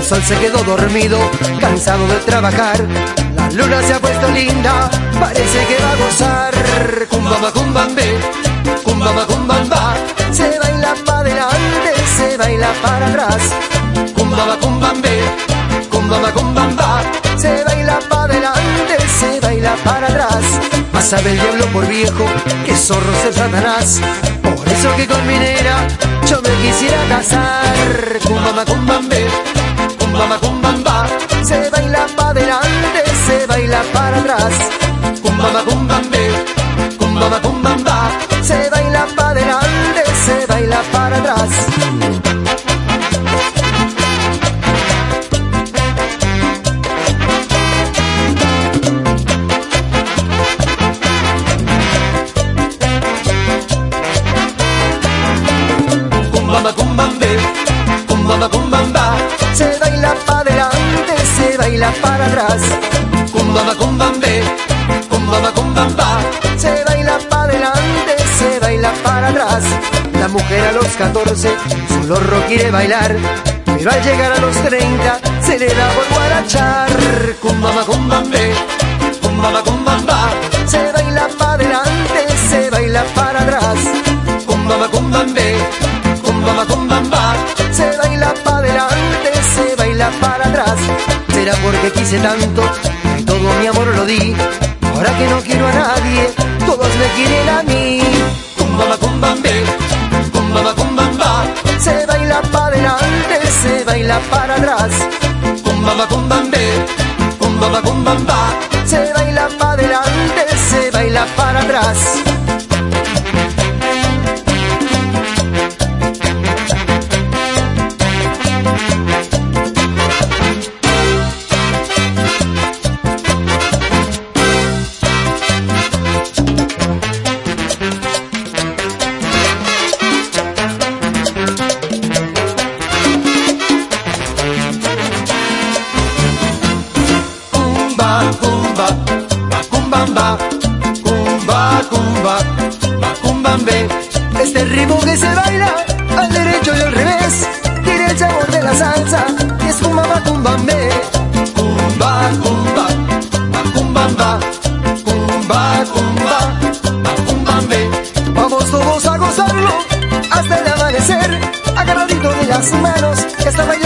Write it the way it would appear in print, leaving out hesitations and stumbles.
sol se quedó dormido, cansado de trabajar. La luna se ha puesto linda, parece que va a gozar. Cumbamba, cumbambe, cumbamba, cumbamba. Se baila para adelante, se baila para atrás. Cumbamba, cumbambe, cumbamba, cumbamba. Se baila para adelante, se baila para atrás. Más sabe el diablo por viejo que zorro es el Satanás. Por eso que con mi nena yo me quisiera casar. Cumbamba, cumbambe, cumbamba, cumbamba. Se baila para adelante, se baila para atrás. Cumbamba, cumbambe, cumbamba, cumbamba. Se baila para adelante, se baila para atrás. Cumbamba, cumbambe, cumbamba, cumbamba. Se baila para adelante, se baila para atrás. Cumbamba, cumbambe, cumbamba, cumbamba. Se baila para adelante, se baila para atrás. La mujer a los 14 solo quiere bailar, pero al llegar a los 30 se le da por guarachar. Cumbamba, cumbambe, cumbamba, cumbamba. Se baila para adelante, se baila para atrás. Cumbamba, cumbambe, cumbamba, cumbamba. Se baila para adelante, se baila para atrás. Será porque quise tanto que todo mi amor lo di. Ahora que no quiero a nadie, todos me quieren a mí. Cumbamba, cumbambe, cumbamba, cumbamba. Se baila para adelante, se baila para atrás. Cumbamba, cumbambe, cumbamba, cumbamba. Se baila para adelante, se baila para atrás. Cumba, cumbamba, cumba, cumba, cumbambe. Este ritmo que se baila al derecho y al revés tiene el sabor de la salsa y es cumbamba, cumbambe. Cumba, cumba, cumbamba, cumba, cumba, cumbambe. Vamos todos a gozarlo hasta el amanecer, agarradito de las manos, que está bailando.